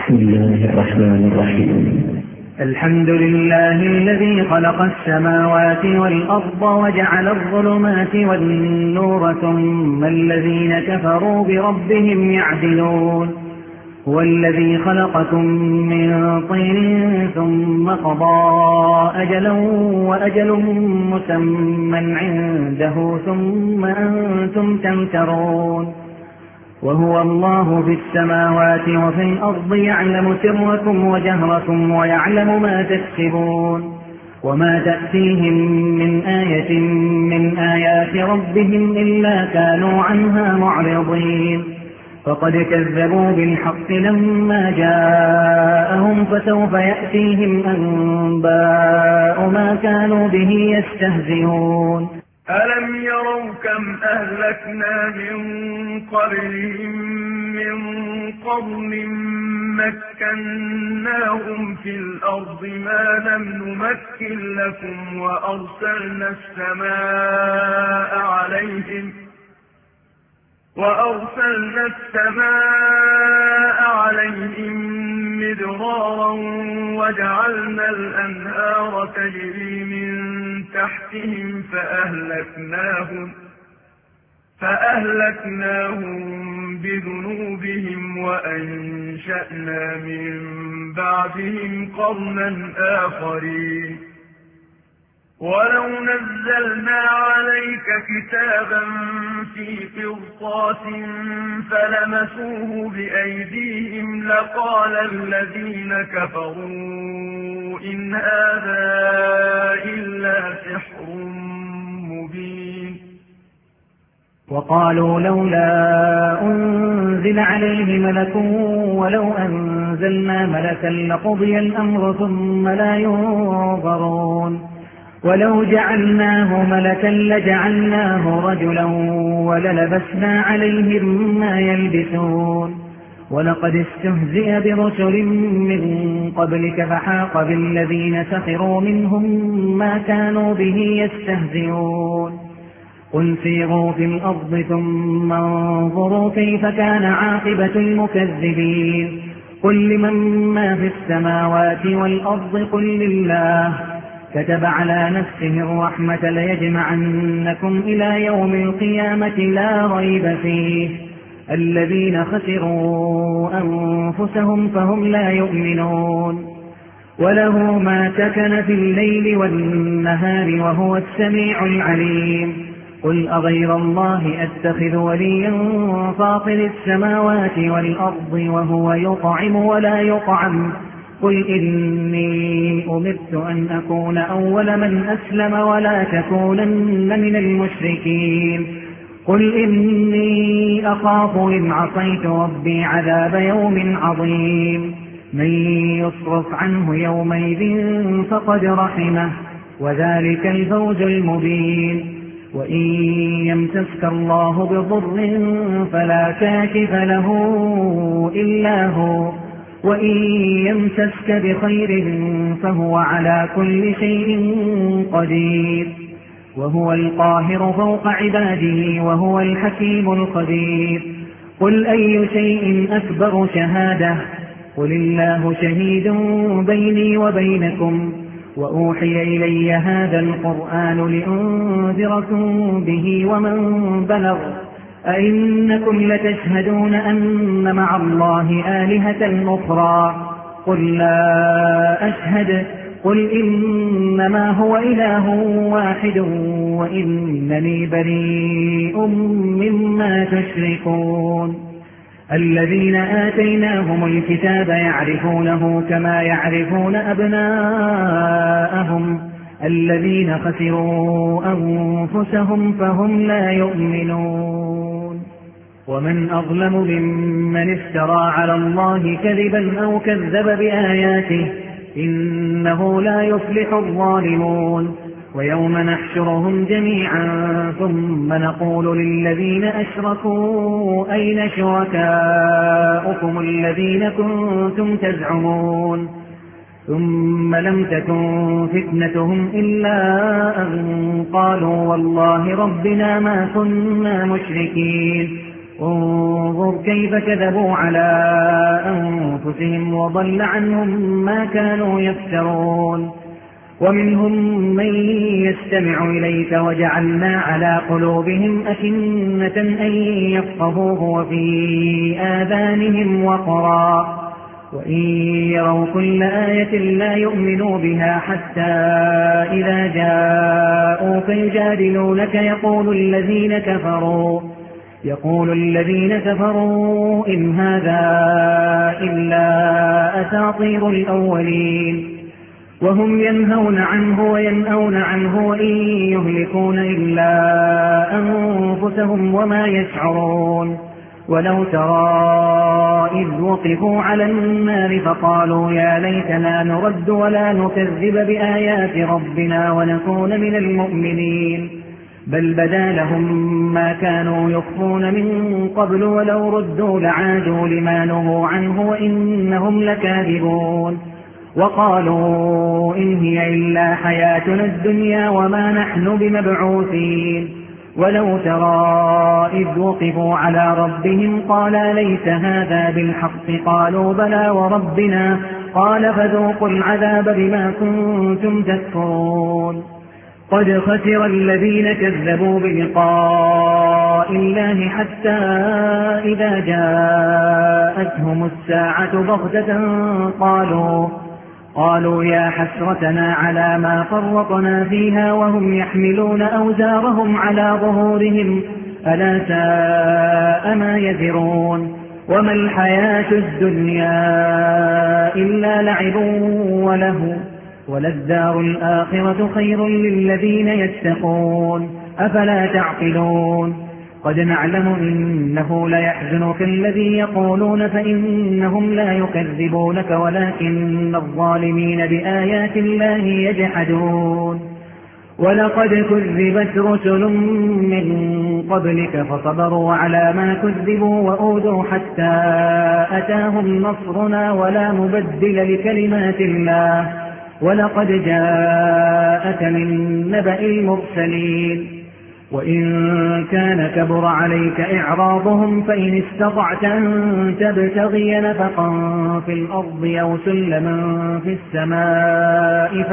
بسم الله الرحمن الرحيم. الحمد لله الذي خلق السماوات والأرض وجعل الظلمات والنور ثم الذين كفروا بربهم يعدلون. هو الذي خلقكم من طين ثم قضى أجلا وأجل مسمى عنده ثم أنتم تمترون. وهو الله في السماوات وفي الأرض يعلم سركم وجهركم ويعلم ما تكسبون. وما تأتيهم من آية من آيات ربهم إلا كانوا عنها معرضين. فقد كذبوا بالحق لما جاءهم فسوف يأتيهم أنباء ما كانوا به يستهزئون. ألم يروا كم أهلكنا من قبلهم من قرن مكناهم في الأرض ما لم نمكن لكم وأرسلنا السماء عليهم مدرارا وجعلنا الأنهار تجري من تحتهم فأهلكناهم بذنوبهم وأنشأنا من بعدهم قرنا آخرين. ولو نزلنا عليك كتابا في قرطاس فلمسوه بأيديهم لقال الذين كفروا إن هذا إلا سحر مبين. وقالوا لولا أنزل عليه ملك ولو أنزلنا ملكا لقضي الأمر ثم لا ينظرون. ولو جعلناه ملكا لجعلناه رجلا وللبسنا عليهم ما يلبسون. ولقد استهزئ برسل من قبلك فحاق بالذين سخروا منهم ما كانوا به يستهزئون. قل سيروا في الأرض ثم انظروا كيف كان عاقبة المكذبين. قل لمن ما في السماوات والأرض قل لله كتب على نفسه الرحمة ليجمعنكم إلى يوم القيامة لا ريب فيه. الذين خسروا أنفسهم فهم لا يؤمنون. وله ما سكن في الليل والنهار وهو السميع العليم. قل أغير الله أتخذ وليا فاطر السماوات والأرض وهو يطعم ولا يطعم. قل إني أمرت أن أكون أول من أسلم ولا تكونن من المشركين. قل إني أخاف إن عصيت ربي عذاب يوم عظيم. من يصرف عنه يومئذ فقد رحمه وذلك الفوز المبين. وإن يمسسك الله بضر فلا كاشف له إلا هو وإن يمسسك بخير فهو على كل شيء قدير. وهو القاهر فوق عباده وهو الحكيم الخبير. قل أي شيء أكبر شهادة قل الله شهيد بيني وبينكم. وأوحي إلي هذا القرآن لأنذركم به ومن بلغ. أئنكم لتشهدون أن مع الله آلهة أخرى قل لا أشهد. قل إنما هو إله واحد وإنني بريء مما تشركون. الذين آتيناهم الكتاب يعرفونه كما يعرفون أبناءهم. الذين خسروا أنفسهم فهم لا يؤمنون. ومن أظلم ممن افترى على الله كذبا أو كذب بآياته إنه لا يفلح الظالمون. ويوم نحشرهم جميعا ثم نقول للذين أشركوا أين شركاؤكم الذين كنتم تزعمون. ثم لم تكن فتنتهم إلا أن قالوا والله ربنا ما كنا مشركين. انظر كيف كذبوا على أنفسهم وضل عنهم ما كانوا يفترون. ومنهم من يستمع إليك وجعلنا على قلوبهم أكنة أن يفقهوه وفي آذانهم وقرا وإن يروا كل آية لا يؤمنوا بها حتى إذا جاءوك يجادلونك يقول الذين كفروا إن هذا إلا أساطير الأولين وهم ينهون عنه وينأون عنه وإن يهلكون إلا أنفسهم وما يشعرون. ولو ترى إذ وقفوا على النار فقالوا يا ليتنا نرد ولا نكذب بآيات ربنا ونكون من المؤمنين بل بدا لهم ما كانوا يخفون من قبل ولو ردوا لعادوا لما نهوا عنه وإنهم لكاذبون. وقالوا إن هي إلا حياتنا الدنيا وما نحن بمبعوثين. ولو ترى إذ وقفوا على ربهم قال ليس هذا بالحق قالوا بلى وربنا قال فذوقوا العذاب بما كنتم تكفرون. قد خسر الذين كذبوا بلقاء الله حتى إذا جاءتهم الساعة بغتة قالوا يا حسرتنا على ما فرطنا فيها وهم يحملون أوزارهم على ظهورهم ألا ساء ما يزرون. وما الحياة الدنيا إلا لعب وله وللدار الآخرة خير للذين يتقون أفلا تعقلون. قد نعلم إنه ليحزنك الذي يقولون فإنهم لا يكذبونك ولكن الظالمين بآيات الله يجحدون. ولقد كذبت رسل من قبلك فصبروا على ما كذبوا وأوذوا حتى أتاهم نصرنا ولا مبدل لكلمات الله ولقد جاءك من نبأ المرسلين. وإن كان كبر عليك إعراضهم فإن استطعت أن تبتغي نفقا في الأرض أو سلما في السماء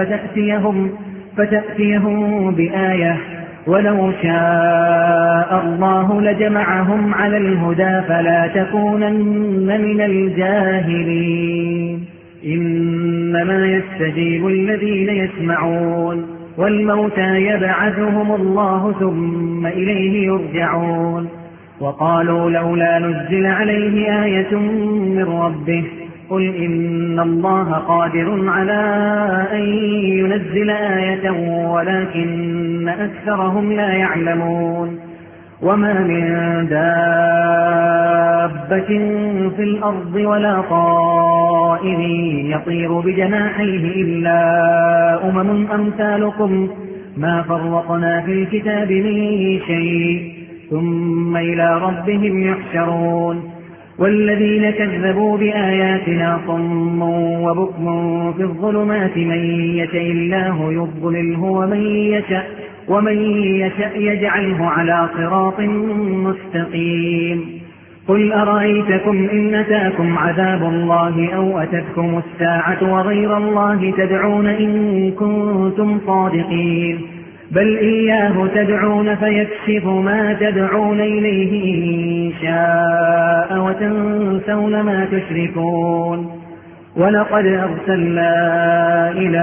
فتأتيهم بآية ولو شاء الله لجمعهم على الهدى فلا تكونن من الجاهلين. إنما يستجيب الذين يسمعون والموتى يبعثهم الله ثم إليه يرجعون. وقالوا لولا نزل عليه آية من ربه قل إن الله قادر على أن ينزل آية ولكن أكثرهم لا يعلمون. وما من دابة في الأرض ولا طائر يطير بجناحيه إلا أمم أمثالكم ما فرطنا في الكتاب من شيء ثم إلى ربهم يحشرون. والذين كذبوا بآياتنا صم وبكم في الظلمات من يشاء الله يضلله ومن يشاء يجعله على صراط مستقيم. قل أرأيتكم إن أتاكم عذاب الله أو أتتكم الساعة وغير الله تدعون إن كنتم صادقين بل إياه تدعون فيكشف ما تدعون إليه إن شاء وتنسون ما تشركون. ولقد أرسلنا إلى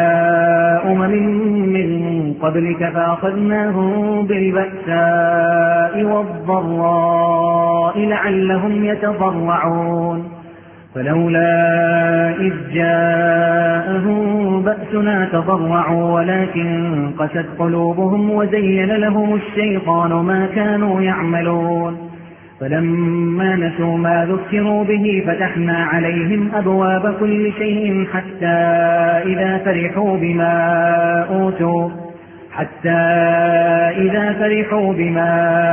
من قبلك فأخذناهم بالبأساء والضراء لعلهم يتضرعون. فلولا إذ جاءهم بأسنا تضرعوا ولكن قست قلوبهم وزين لهم الشيطان ما كانوا يعملون. فلما نسوا ما ذكروا به فتحنا عليهم أبواب كل شيء حتى إذا فرحوا بما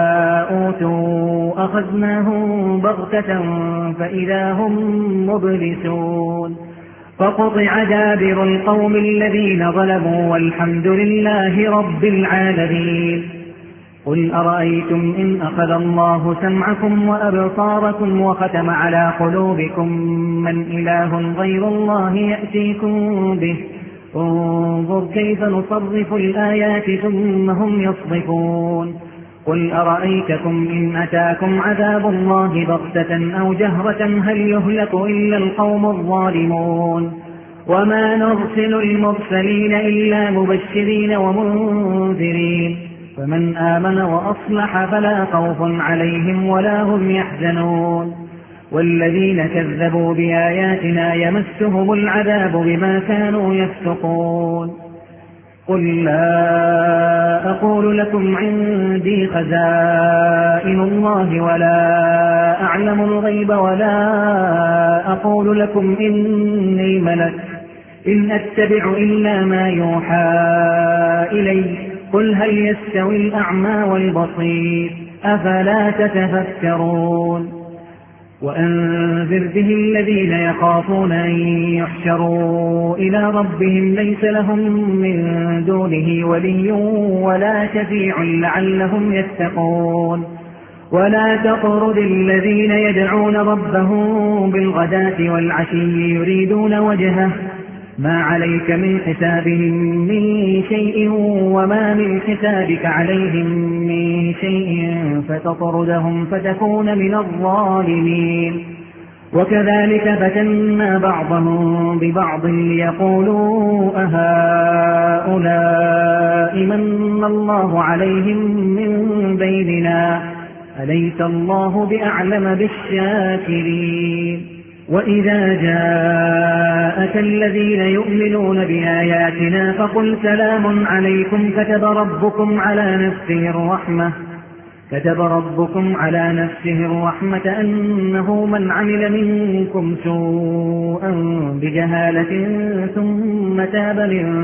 أوتوا أخذناهم بغتة فإذا هم مبلسون. فقطع دابر القوم الذين ظلموا والحمد لله رب العالمين. قل أرأيتم إن أخذ الله سمعكم وأبصاركم وختم على قلوبكم من إله غير الله يأتيكم به انظر كيف نصرف الآيات ثم هم يصدفون قل أرأيتكم إن أتاكم عذاب الله بغتة أو جهرة هل يهلك إلا القوم الظالمون وما نرسل المرسلين إلا مبشرين ومنذرين فمن آمن وأصلح فلا خوف عليهم ولا هم يحزنون والذين كذبوا بآياتنا يمسهم العذاب بما كانوا يفسقون قل لا أقول لكم عندي خزائن الله ولا أعلم الغيب ولا أقول لكم إني ملك إن أتبع إلا ما يوحى إلي قل هل يستوي الأعمى والبصير أفلا تتفكرون وأنذر به الذين يخافون أن يحشروا إلى ربهم ليس لهم من دونه ولي ولا شفيع لعلهم يتقون ولا تطرد الذين يدعون ربهم بالغداة والعشي يريدون وجهه ما عليك من حسابهم من شيء وما من حسابك عليهم من شيء فتطردهم فتكون من الظالمين وكذلك فتنا بعضهم ببعض ليقولوا أهؤلاء من الله عليهم من بيننا أليس الله بأعلم بالشاكرين وإذا جاءك الذين يؤمنون بآياتنا فقل سلام عليكم كتب ربكم على نفسه الرحمة أنه من عمل منكم سوءا بجهالة ثم تاب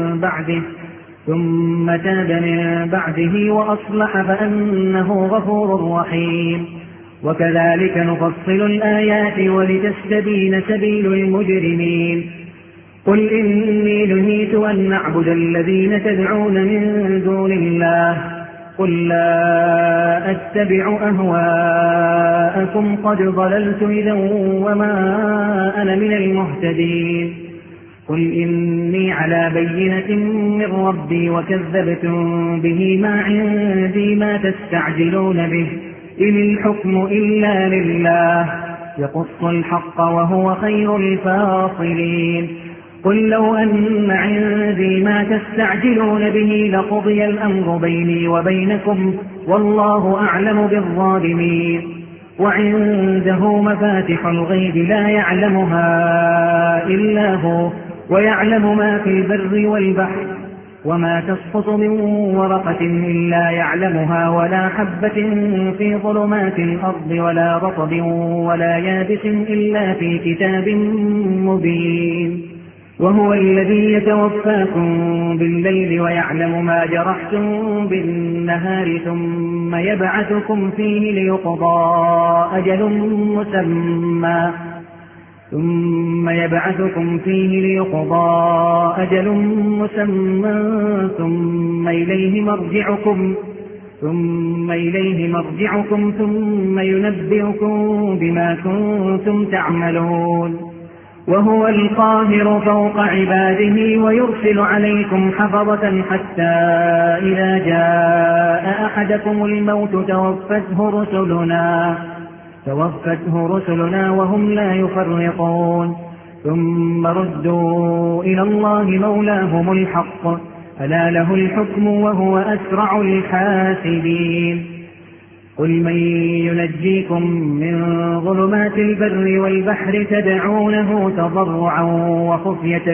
من بعده وأصلح فأنه غفور رحيم وكذلك نفصل الآيات ولتستبين سبيل المجرمين قل إني نهيت أن نعبد الذين تدعون من دون الله قل لا أتبع أهواءكم قد ضللت إذا وما أنا من المهتدين قل إني على بينة من ربي وكذبتم به ما عندي ما تستعجلون به إن الحكم إلا لله يقص الحق وهو خير الفاصلين قل لو أن عندي ما تستعجلون به لقضي الأمر بيني وبينكم والله أعلم بالظالمين وعنده مفاتح الغيب لا يعلمها إلا هو ويعلم ما في البر والبحر وما تسقط من ورقة إلا يعلمها ولا حبة في ظلمات الأرض ولا رطب ولا يابس إلا في كتاب مبين وهو الذي يتوفاكم بالليل ويعلم ما جرحتم بالنهار ثم يبعثكم فيه ليقضى أجل مسمى ثم إليه مرجعكم ثم ينبئكم بما كنتم تعملون وهو القاهر فوق عباده ويرسل عليكم حفظة حتى إذا جاء أحدكم الموت توفته رسلنا وهم لا يفرقون ثم ردوا إلى الله مولاهم الحق ألا له الحكم وهو أسرع الحاسبين قل من ينجيكم من ظلمات البر والبحر تدعونه تضرعا وخفية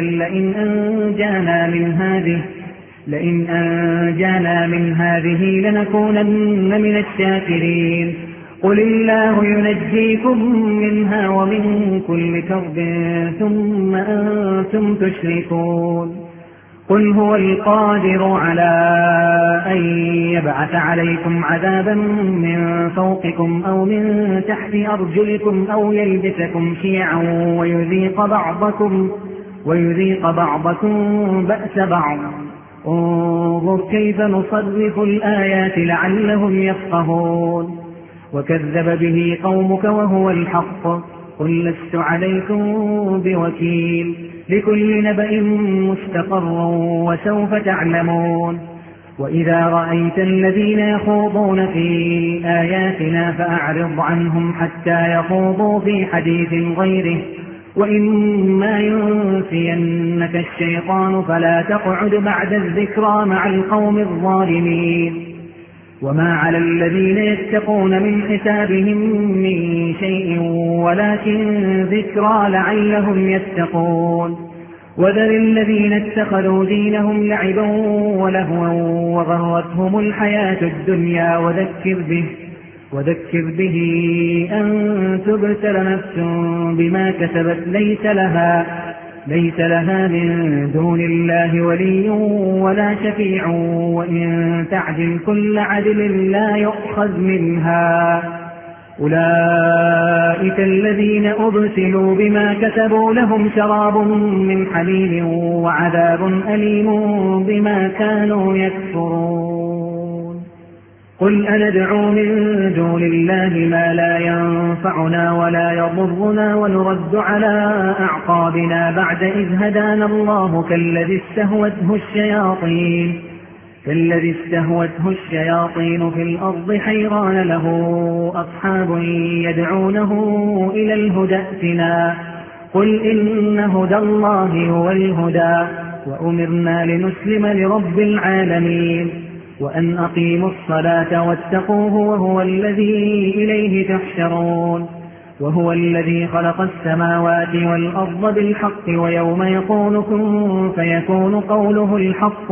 لئن أنجانا من هذه لنكونن من الشاكرين قل الله ينجيكم منها ومن كل كرب ثم أنتم تشركون قل هو القادر على أن يبعث عليكم عذابا من فوقكم أو من تحت أرجلكم أو يلبسكم شيعا ويذيق بعضكم بأس بعض انظر كيف نصرف الآيات لعلهم يفقهون وكذب به قومك وهو الحق قل لست عليكم بوكيل لكل نبأ مستقر وسوف تعلمون وإذا رأيت الذين يخوضون في آياتنا فأعرض عنهم حتى يخوضوا في حديث غيره وإما ينسينك الشيطان فلا تقعد بعد الذكرى مع القوم الظالمين وما على الذين يتقون من حسابهم من شيء ولكن ذكرى لعلهم يتقون وذر الذين اتخذوا دينهم لعبا ولهوا وغرتهم الحياة الدنيا وذكر به أن تبتل نفس بما كسبت ليس لها من دون الله ولي ولا شفيع وإن تعدل كل عدل لا يؤخذ منها أولئك الذين أبسلوا بما كسبوا لهم شراب من حميم وعذاب أليم بما كانوا يكفرون قل أندعو من دون الله ما لا ينفعنا ولا يضرنا ونرد على أعقابنا بعد إذ هدانا الله كالذي استهوته الشياطين في الأرض حيران له أصحاب يدعونه إلى الهدى ائتنا قل إن هدى الله هو الهدى وأمرنا لنسلم لرب العالمين وأن أقيموا الصلاة واتقوه وهو الذي إليه تحشرون وهو الذي خلق السماوات والأرض بالحق ويوم يقول كن فيكون قوله الحق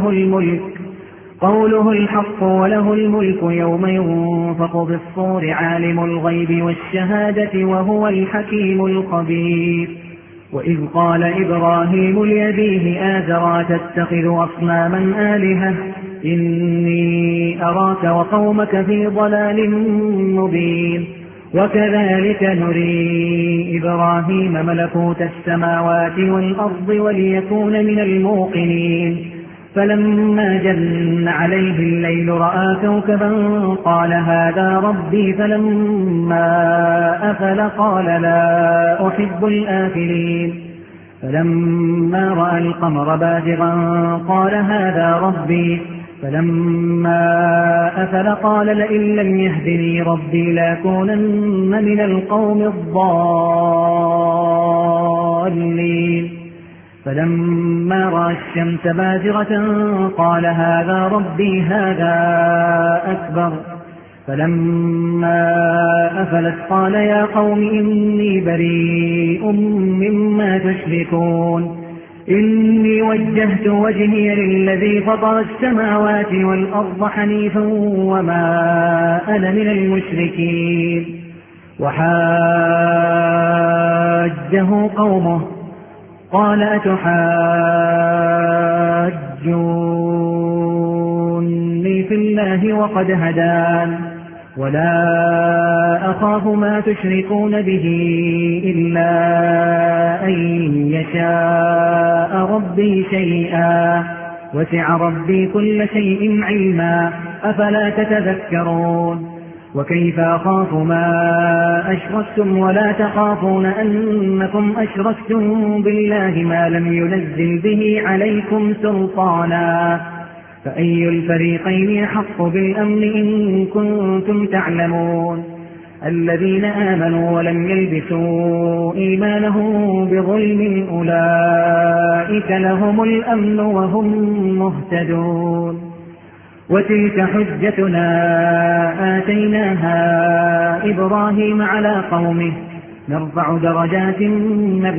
وله الملك يوم ينفخ في الصور عالم الغيب والشهادة وهو الحكيم الخبير وإذ قال إبراهيم لأبيه آزرا تتخذ أصناما آلهة إني أراك وقومك في ضلال مبين وكذلك نري إبراهيم ملكوت السماوات والأرض وليكون من الموقنين فلما جن عليه الليل رأى كوكبا قال هذا ربي فلما أفل قال لا أحب الآفلين فلما رأى القمر بازغا قال هذا ربي فلما أفل قال لئن لم يهدني ربي لأكونن من القوم الضالين فلما رأى الشمس بازغة قال هذا ربي هذا أكبر فلما أفلت قال يا قوم إني بريء مما تشركون إني وجهت وجهي للذي فطر السماوات والأرض حنيفا وما أنا من المشركين وحاجه قومه قال أتحاجوني في الله وقد هدان ولا أخاف ما تشركون به إلا أن يشاء ربي شيئا وسع ربي كل شيء علما أفلا تتذكرون وكيف أخاف ما أشركتم ولا تخافون أنكم أشركتم بالله ما لم ينزل به عليكم سلطانا فأي الفريقين أحق بالأمن إن كنتم تعلمون الذين آمنوا ولم يلبسوا إيمانهم بظلم أولئك لهم الأمن وهم مهتدون وتلك حجتنا آتيناها إبراهيم على قومه نرفع درجات من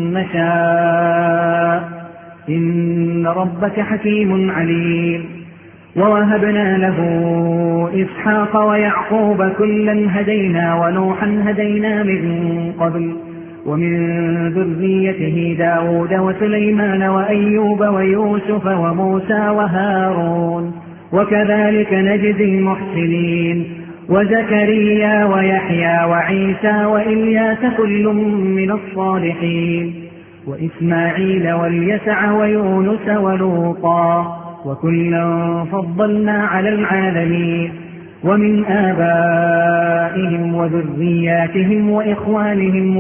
نشاء إن ربك حكيم عليم ووهبنا له إسحاق ويعقوب كلا هدينا ونوحا هدينا من قبل ومن ذريته داود وسليمان وأيوب ويوسف وموسى وهارون وكذلك نجزي المحسنين وزكريا ويحيى وعيسى وإلياس كل من الصالحين وإسماعيل واليسع ويونس ولوطا وكلا فضلنا على العالمين ومن آبائهم وذرياتهم وإخوانهم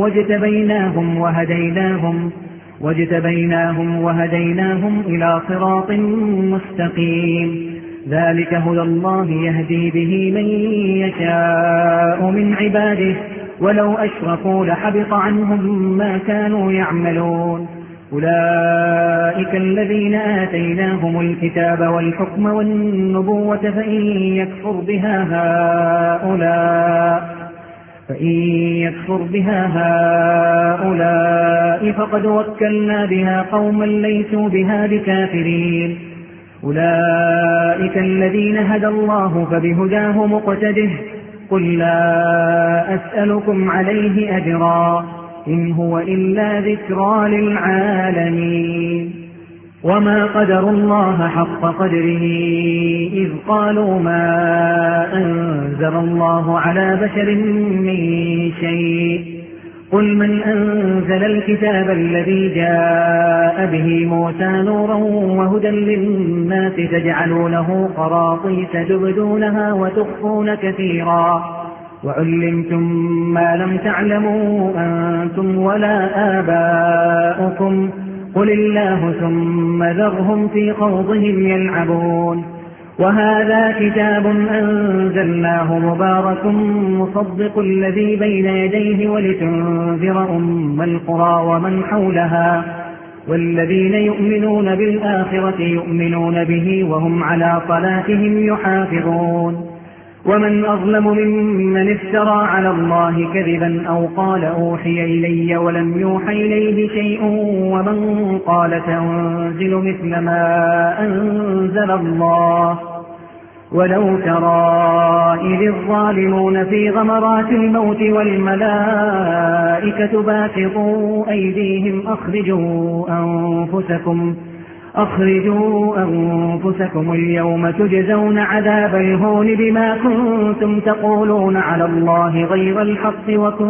واجتبيناهم وهديناهم إلى صراط مستقيم ذلك هدى الله يهدي به من يشاء من عباده ولو أشركوا لحبط عنهم ما كانوا يعملون أولئك الذين آتيناهم الكتاب والحكم والنبوة فإن يكفر بها هؤلاء فقد وكلنا بها قوما ليسوا بها بكافرين أولئك الذين هدى الله فبهداه مقتده قل لا أسألكم عليه أجرا إن هو إلا ذكرى للعالمين وما قدروا الله حق قدره إذ قالوا ما أنزل الله على بشر من شيء قل من أنزل الكتاب الذي جاء به موسى نورا وهدى للناس تجعلونه قراطيس تبدونها وتخفون كثيرا وعلمتم ما لم تعلموا أنتم ولا آباؤكم قل الله ثم ذرهم في خوضهم يلعبون وهذا كتاب أنزلناه مبارك مصدق الذي بين يديه ولتنذر أم القرى ومن حولها والذين يؤمنون بالآخرة يؤمنون به وهم على صلاتهم يحافظون ومن أظلم ممن افترى على الله كذبا أو قال أوحي إلي ولم يوحى إليه شيء ومن قال تنزل مثل ما أنزل الله ولو ترى إذ الظالمون في غمرات الموت والملائكة باسطوا أيديهم أخرجوا أنفسكم اليوم تجزون عذاب الهون بما كنتم تقولون على الله غير الحق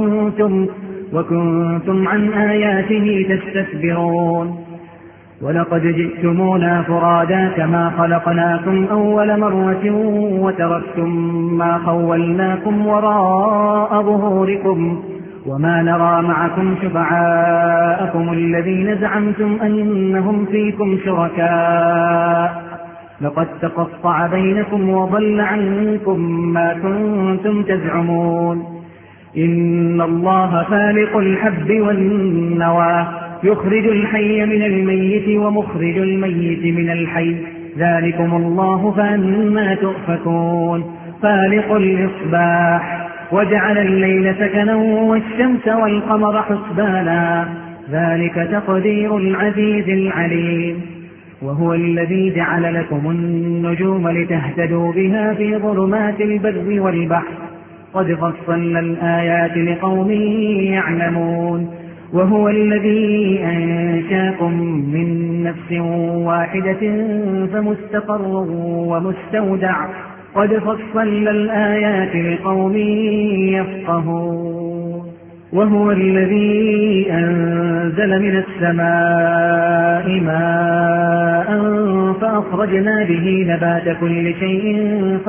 وكنتم عن آياته تستكبرون ولقد جئتمونا فرادا كما خلقناكم أول مرة وتركتم ما خولناكم وراء ظهوركم وما نرى معكم شفعاءكم الذين زعمتم أنهم فيكم شركاء لقد تقطع بينكم وضل عنكم ما كنتم تزعمون إن الله فالق الحب والنوى يخرج الحي من الميت ومخرج الميت من الحي ذلكم الله فأنى تؤفكون فالق الإصباح وجعل الليل سكنا والشمس والقمر حسبانا ذلك تقدير العزيز العليم وهو الذي جعل لكم النجوم لتهتدوا بها في ظلمات البر والبحر قد فصلنا الآيات لقوم يعلمون وهو الذي أنشاكم من نفس واحدة فمستقر ومستودع قد فصلنا الآيات لقوم يفقهون وهو الذي أنزل من السماء ماء فأخرجنا به نبات كل شيء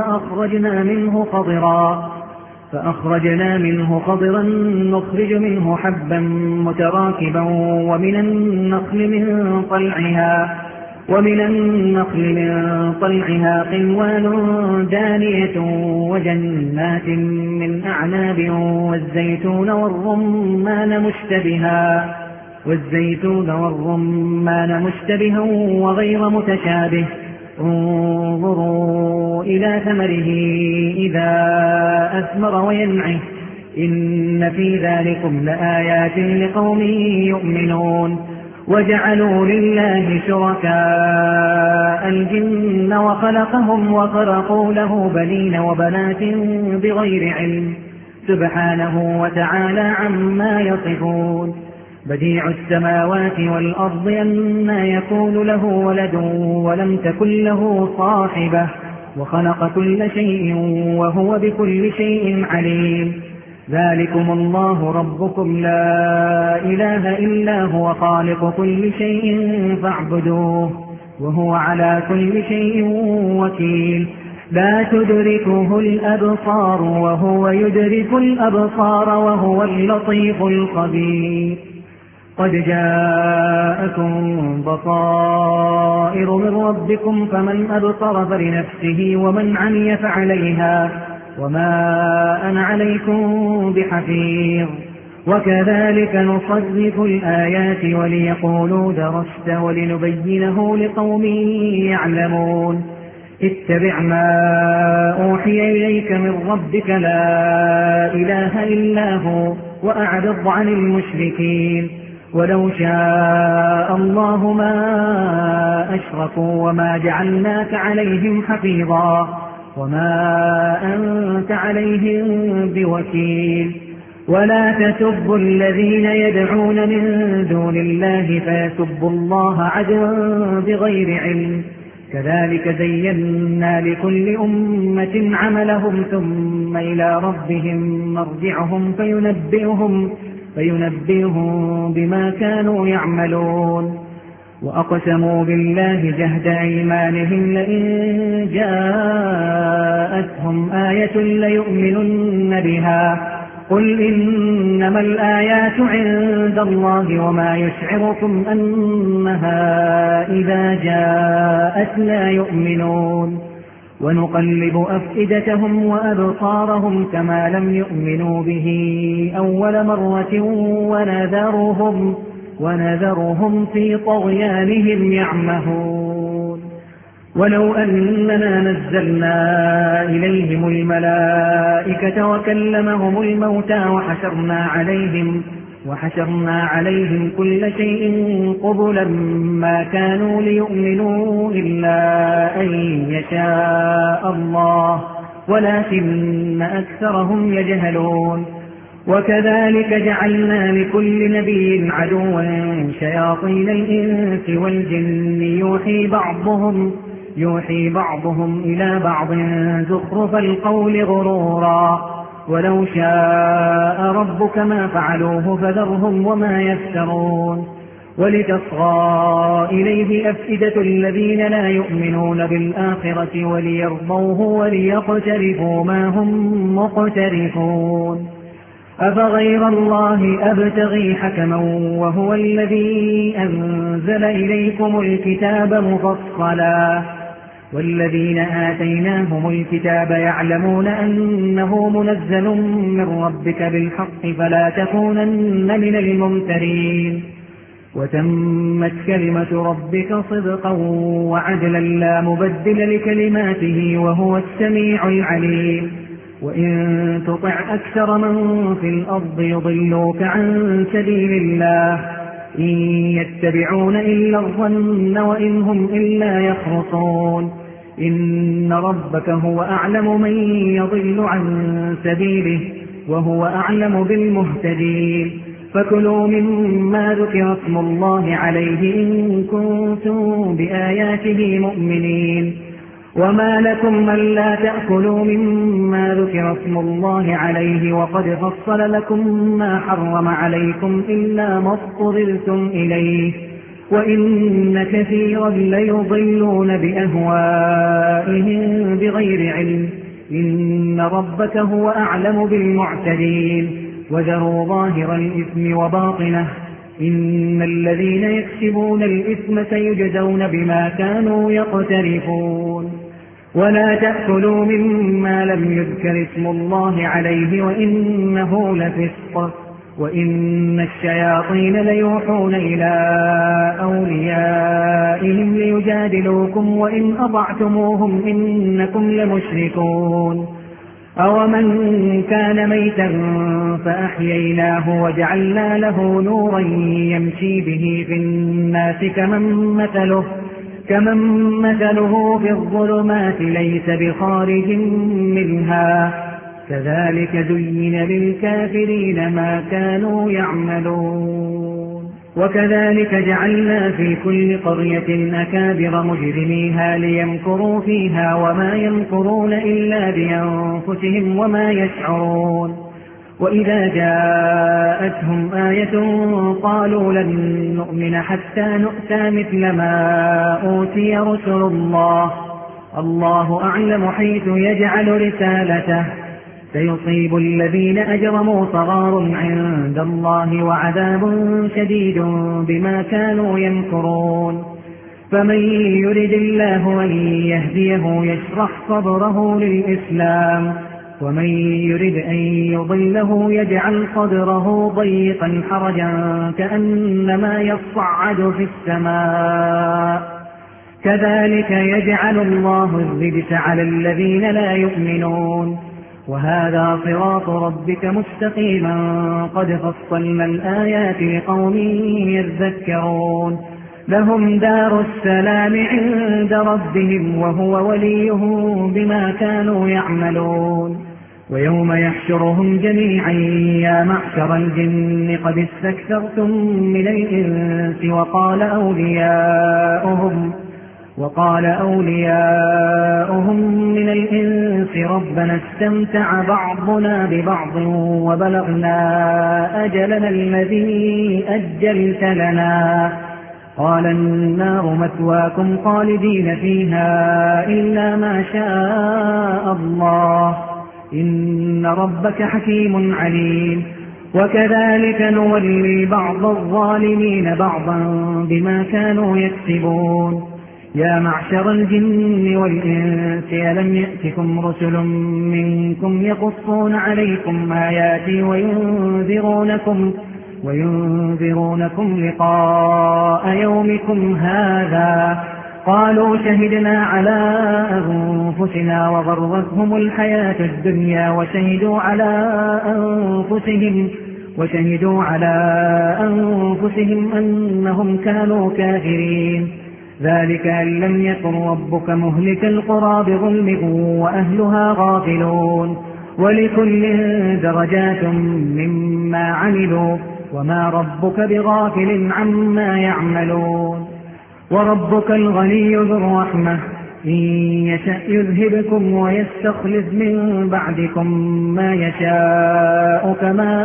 فأخرجنا منه خضرا نخرج منه حبا متراكبا ومن النخل من طلعها قنوان دانية وجنات من أعناب والزيتون والرمان مشتبها وغير متشابه انظروا إلى ثمره إذا أثمر وينعه إن في ذلكم لآيات لقوم يؤمنون وجعلوا لله شركاء الجن وخلقهم وخرقوا له بنين وبنات بغير علم سبحانه وتعالى عما يصفون بديع السماوات والأرض أنى يكون له ولد ولم تكن له صاحبة وخلق كل شيء وهو بكل شيء عليم ذلكم الله ربكم لا إله إلا هو خالق كل شيء فاعبدوه وهو على كل شيء وكيل لا تدركه الأبصار وهو يدرك الأبصار وهو اللطيف الخبير قد جاءكم بصائر من ربكم فمن أبصر فلنفسه ومن عمي فعليها وما أنا عليكم بحفيظ وكذلك نصرف الآيات وليقولوا درست ولنبينه لقوم يعلمون اتبع ما أوحي إليك من ربك لا إله إلا هو وأعرض عن المشركين ولو شاء الله ما أشركوا وما جعلناك عليهم حفيظا وما أنت عليهم بوكيل ولا تسبوا الذين يدعون من دون الله فيسبوا الله عدوا بغير علم كذلك زينا لكل أمة عملهم ثم إلى ربهم مرجعهم فينبئهم بما كانوا يعملون وأقسموا بالله جهد أيمانهم لئن جاءتهم آية ليؤمنن بها قل إنما الآيات عند الله وما يشعركم أنها إذا جاءت لا يؤمنون ونقلب أفئدتهم وأبصارهم كما لم يؤمنوا به أول مرة ونذرهم في طغيانهم يعمهون ولو أننا نزلنا إليهم الملائكة وكلمهم الموتى وحشرنا عليهم كل شيء قبلا ما كانوا ليؤمنوا إلا أن يشاء الله ولكن أكثرهم يجهلون وكذلك جعلنا لكل نبي عدوا شياطين الإنس والجن يوحي بعضهم إلى بعض زخرف القول غرورا ولو شاء ربك ما فعلوه فذرهم وما يفترون ولتصغى إليه أفئدة الذين لا يؤمنون بالآخرة وليرضوه وليقترفوا ما هم مقترفون أفغير الله أبتغي حكما وهو الذي أنزل إليكم الكتاب مفصلا والذين آتيناهم الكتاب يعلمون أنه منزل من ربك بالحق فلا تكونن من الممترين وتمت كلمة ربك صدقا وعدلا لا مبدل لكلماته وهو السميع العليم وإن تطع أكثر من في الأرض يضلوك عن سبيل الله إن يتبعون إلا الظن وإن هم إلا يخرصون إن ربك هو أعلم من يضل عن سبيله وهو أعلم بالمهتدين فكلوا مما ذكر اسم الله عليه إن كنتم بآياته مؤمنين وما لكم من لا تأكلوا مما ذكر اسم الله عليه وقد فصل لكم ما حرم عليكم إلا ما اضطررتم إليه وإن كثيرا ليضلون بأهوائهم بغير علم إن ربك هو أعلم بالمعتدين وذروا ظاهر الإثم وباطنه إن الذين يكسبون الإثم سيجزون بما كانوا يقترفون ولا تأكلوا مما لم يذكر اسم الله عليه وإنه لفسق وإن الشياطين ليوحون إلى أوليائهم ليجادلوكم وإن أطعتموهم إنكم لمشركون أومن كان ميتا فأحييناه وجعلنا له نورا يمشي به في الناس كمن مثله في الظلمات ليس بخارج منها كذلك زين للكافرين ما كانوا يعملون وكذلك جعلنا في كل قرية أكابر مجرميها ليمكروا فيها وما يمكرون إلا بأنفسهم وما يشعرون وإذا جاءتهم آية قالوا لن نؤمن حتى نؤتى مثل ما أوتي رسل الله، الله أعلم حيث يجعل رسالته، سيصيب الذين أجرموا صغار عند الله وعذاب شديد بما كانوا يمكرون. فمن يرد الله أن يهديه يشرح صدره للإسلام، ومن يرد أن يضله يجعل صدره ضيقا حرجا كأنما يصعد في السماء، كذلك يجعل الله الرجس على الذين لا يؤمنون. وهذا صراط ربك مستقيما قد فصلنا الآيات لقوم يذكرون. لهم دار السلام عند ربهم وهو وليهم بما كانوا يعملون. ويوم يحشرهم جميعا يا معشر الجن قد استكثرتم من الإنس وقال أولياؤهم من الإنس ربنا استمتع بعضنا ببعض وبلغنا أجلنا الذي أجلت لنا، قال النار مثواكم خالدين فيها إلا ما شاء الله، إن ربك حكيم عليم. وكذلك نولي بعض الظالمين بعضا بما كانوا يكسبون. يا معشر الجن والإنس ألم يأتكم رسل منكم يقصون عليكم آياتي وينذرونكم لقاء يومكم هذا؟ قالوا شهدنا على أنفسنا وغرتهم الحياة الدنيا وشهدوا على أنفسهم أنهم كانوا كافرين. ذلك أن لم يكن ربك مهلك القرى بظلم وأهلها غافلون. ولكل درجات مما عملوا وما ربك بغافل عما يعملون. وربك الغني ذو الرحمة إن يشأ يذهبكم ويستخلف من بعدكم ما يشاء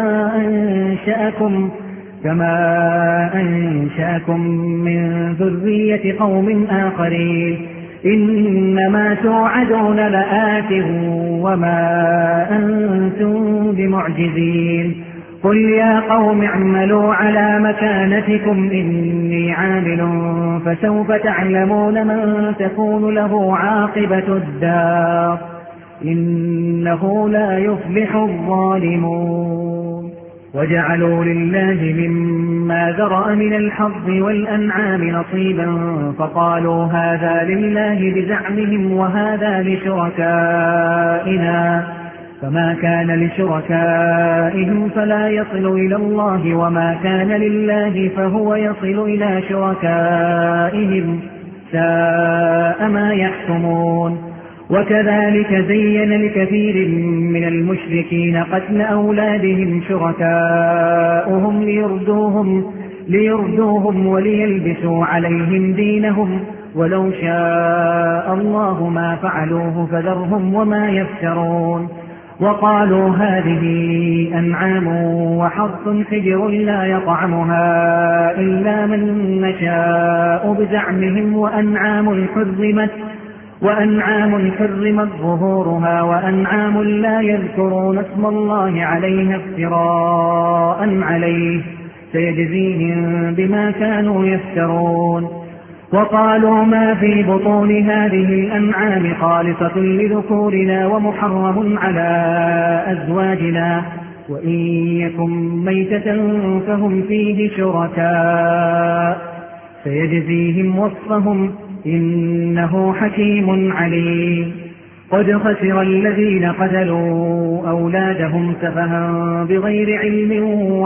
كما أنشأكم من ذرية قوم آخرين. إنما توعدون لآت وما أنتم بمعجزين. قل يا قوم اعملوا على مكانتكم إني عامل فسوف تعلمون من تكون له عاقبة الدار إنه لا يفلح الظالمون. وجعلوا لله مما ذرأ من الحظ والأنعام نصيبا فقالوا هذا لله بزعمهم وهذا لشركائنا، فما كان لشركائهم فلا يصل إلى الله وما كان لله فهو يصل إلى شركائهم، ساء ما يحكمون. وكذلك زين لكثير من المشركين قتل أولادهم شركاؤهم ليردوهم وليلبسوا عليهم دينهم، ولو شاء الله ما فعلوه فذرهم وما يفترون. وقالوا هذه أنعام وحرث حجر لا يطعمها إلا من نشاء بزعمهم وأنعام حرمت ظهورها وأنعام لا يذكرون اسم الله عليها افتراء عليه سيجزيهم بما كانوا يفترون. وقالوا ما في بطون هذه الأنعام خالصة لذكورنا ومحرم على أزواجنا وإن يكن ميتة فهم فيه شركاء سيجزيهم وصفهم إنه حكيم عليم. قد خسر الذين قتلوا أولادهم سفها بغير علم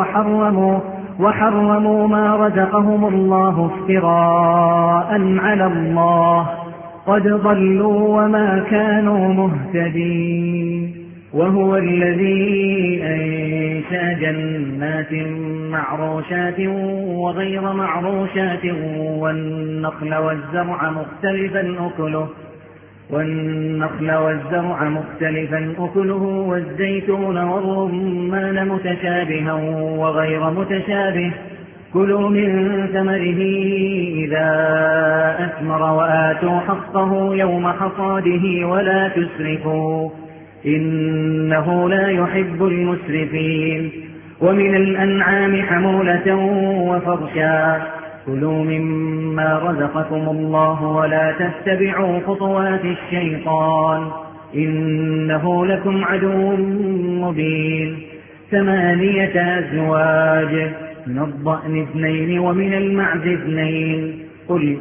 وحرموا ما رزقهم الله افتراء على الله قد ضلوا وما كانوا مهتدين. وهو الذي أنشأ جنات معروشات وغير معروشات والنخل والزرع مختلفا أكله والنخل والزرع مختلفا أكله والزيتون والرمان متشابها وغير متشابه كلوا من ثمره إذا أثمر وآتوا حقه يوم حصاده ولا تسرفوا إنه لا يحب المسرفين ومن الأنعام حمولة وفرشا كلوا مما رزقكم الله ولا تتبعوا خطوات الشيطان إنه لكم عدو مبين 8 أزواج من الضأن 2 ومن المعز 2 قل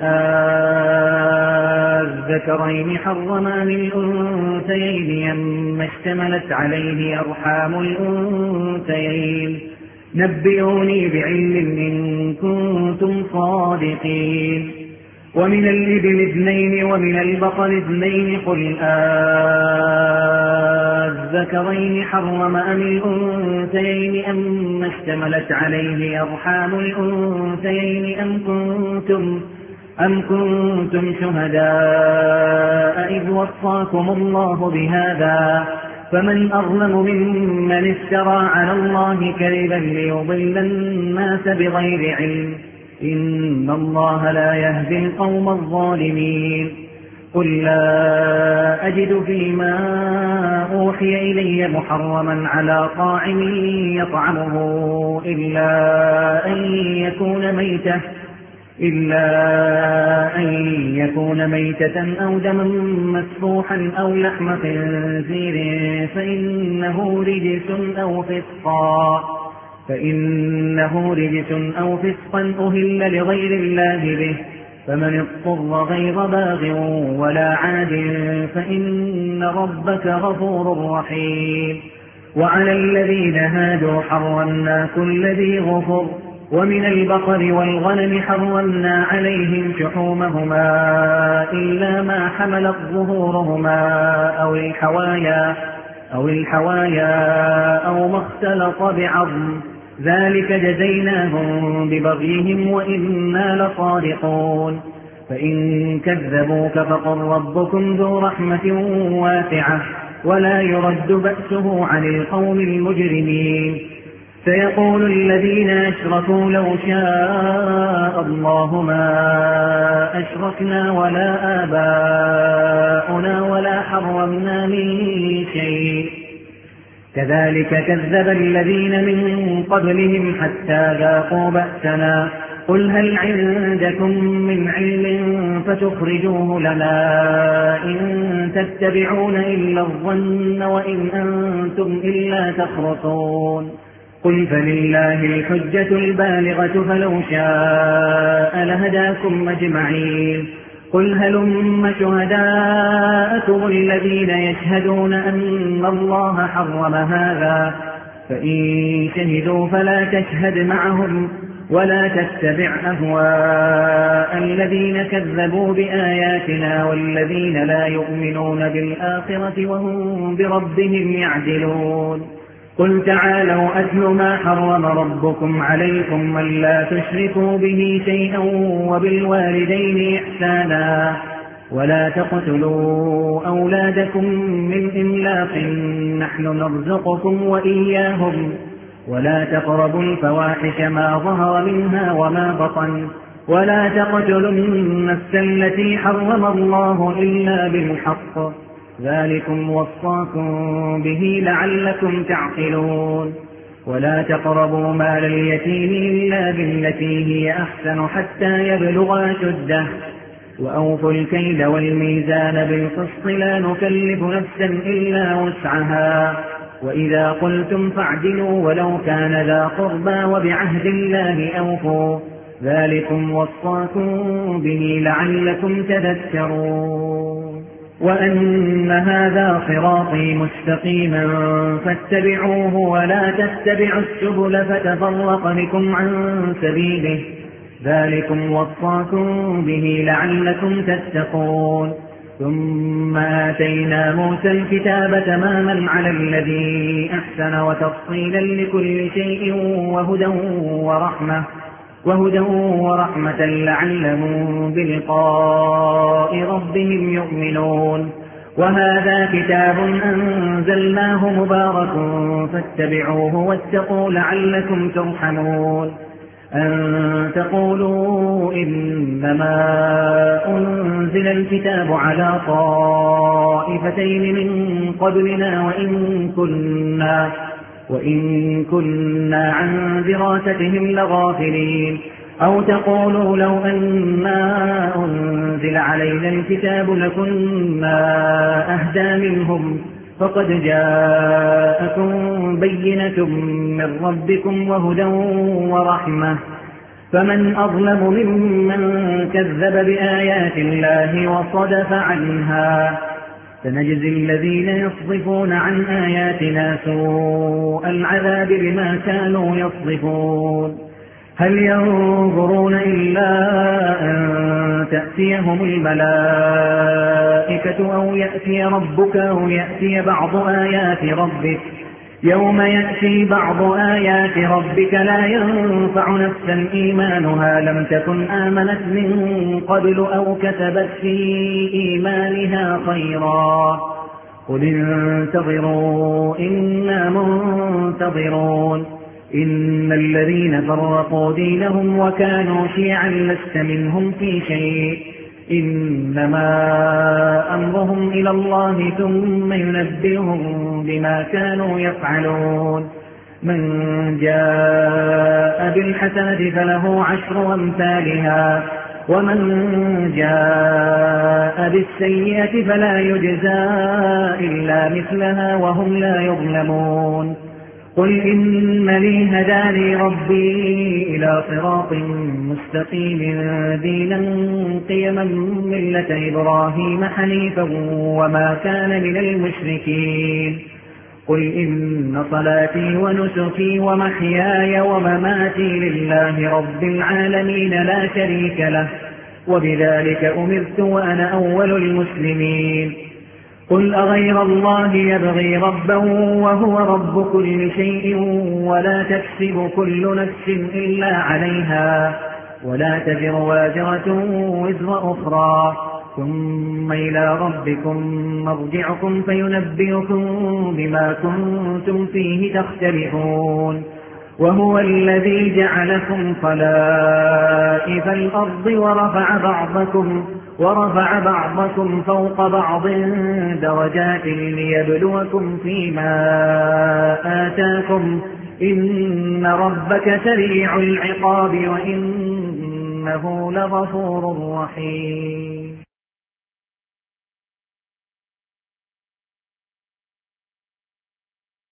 الذكرين حرم أم الأنثيين أما اشتملت عليه أرحام الأنثيين نبئوني بعلم إن كنتم صادقين ومن الإبل 2 ومن البقر 2 قل الذكرين حرم أم الأنثيين أما اشتملت عليه أرحام الأنثيين أم كنتم شهداء إذ وصاكم الله بهذا فمن أظلم ممن افترى على الله كذبا ليضل الناس بغير علم إن الله لا يهدي القوم الظالمين قل لا أجد فيما أوحي إلي محرما على طاعم يطعمه إلا أن يكون ميتة أو دما مسفوحا أو لحم خنزير فإنه رجس أو فسقا أهل لغير الله به فمن اضطر غير باغ ولا عاد فإن ربك غفور رحيم وعلى الذين هادوا حرمنا كل ذي ظفر ومن البقر والغنم حرمنا عليهم شحومهما إلا ما حملت ظهورهما أو الحوايا أو ما اختلط بعظم ذلك جزيناهم ببغيهم وإنا لصادقون فإن كذبوك فقل ربكم ذو رحمة واسعة ولا يرد بأسه عن القوم المجرمين سيقول الذين أشركوا لو شاء الله ما أشركنا ولا آباؤنا ولا حرمنا من شيء كذلك كذب الذين من قبلهم حتى ذاقوا بأسنا قل هل عندكم من علم فتخرجوه لنا إن تتبعون إلا الظن وإن أنتم إلا تخرصون قل فلله الحجة البالغة فلو شاء لهداكم أجمعين قل هلم شهداءكم الذين يشهدون أن الله حرم هذا فإن شهدوا فلا تشهد معهم ولا تتبع أهواء الذين كذبوا بآياتنا والذين لا يؤمنون بالآخرة وهم بربهم يعدلون قل تعالوا أتل ما حرم ربكم عليكم ألا تشركوا به شيئا وبالوالدين إحسانا ولا تقتلوا أولادكم من إملاق نحن نرزقكم وإياهم ولا تقربوا الفواحش ما ظهر منها وما بطن ولا تقتلوا النفس التي حرم الله إلا بالحق ذلكم وصاكم به لعلكم تعقلون ولا تقربوا مال اليتيم إلا بالتي هي أحسن حتى يبلغ أشده وأوفوا الكيل والميزان بالقسط لا نكلف نفسا إلا وسعها وإذا قلتم فاعدلوا ولو كان ذا قربى وبعهد الله أوفوا ذلكم وصاكم به لعلكم تذكرون وأن هذا صراطي مستقيما فاتبعوه ولا تتبعوا السبل فتفرق بكم عن سبيله ذلكم وصاكم به لعلكم تتقون ثم آتينا موسى الكتاب تماما على الذي أحسن وتفصيلا لكل شيء وهدى وهدى ورحمة لعلهم بلقاء ربهم يؤمنون. وهذا كتاب أنزلناه مبارك فاتبعوه واتقوا لعلكم ترحمون. أن تقولوا إنما أنزل الكتاب على طائفتين من قبلنا وإن كنا عن دراستهم لغافلين. أو تقولوا لو أنا أنزل علينا الكتاب لكنا أهدى منهم فقد جاءكم بينة من ربكم وهدى ورحمة فمن أظلم ممن كذب بآيات الله وصدف عنها. سنجزي الذين يصدفون عن آياتنا سوء العذاب بما كانوا يصدفون. هل ينظرون إلا أن تأتيهم الملائكة أو يأتي ربك أو يأتي بعض آيات ربك. يوم يأتي بعض آيات ربك لا ينفع نفسا إيمانها لم تكن آمنت من قبل أو كسبت في إيمانها خيرا. قل انتظروا إنا منتظرون. إن الذين فرقوا دينهم وكانوا شيعا لست منهم في شيء إنما أمرهم إلى الله ثم ينبئهم بما كانوا يفعلون. من جاء بالحسنة فله 10 أمثالها ومن جاء بالسيئة فلا يجزى إلا مثلها وهم لا يظلمون. قل إنني هداني ربي إلى صراط مستقيم دينا قيما ملة إبراهيم حنيفا وما كان من المشركين. قل إن صلاتي ونسكي ومحياي ومماتي لله رب العالمين لا شريك له وبذلك أمرت وأنا أول المسلمين. قل أغير الله يبغي ربا وهو رب كل شيء ولا تكسب كل نفس إلا عليها ولا تزر وازرة وزر أخرى ثم إلى ربكم مرجعكم فينبئكم بما كنتم فيه تختلفون. وهو الذي جعلكم خلائف الأرض ورفع بعضكم فوق بعض درجات ليبلوكم فيما آتاكم إن ربك سريع العقاب وإنه لغفور رحيم.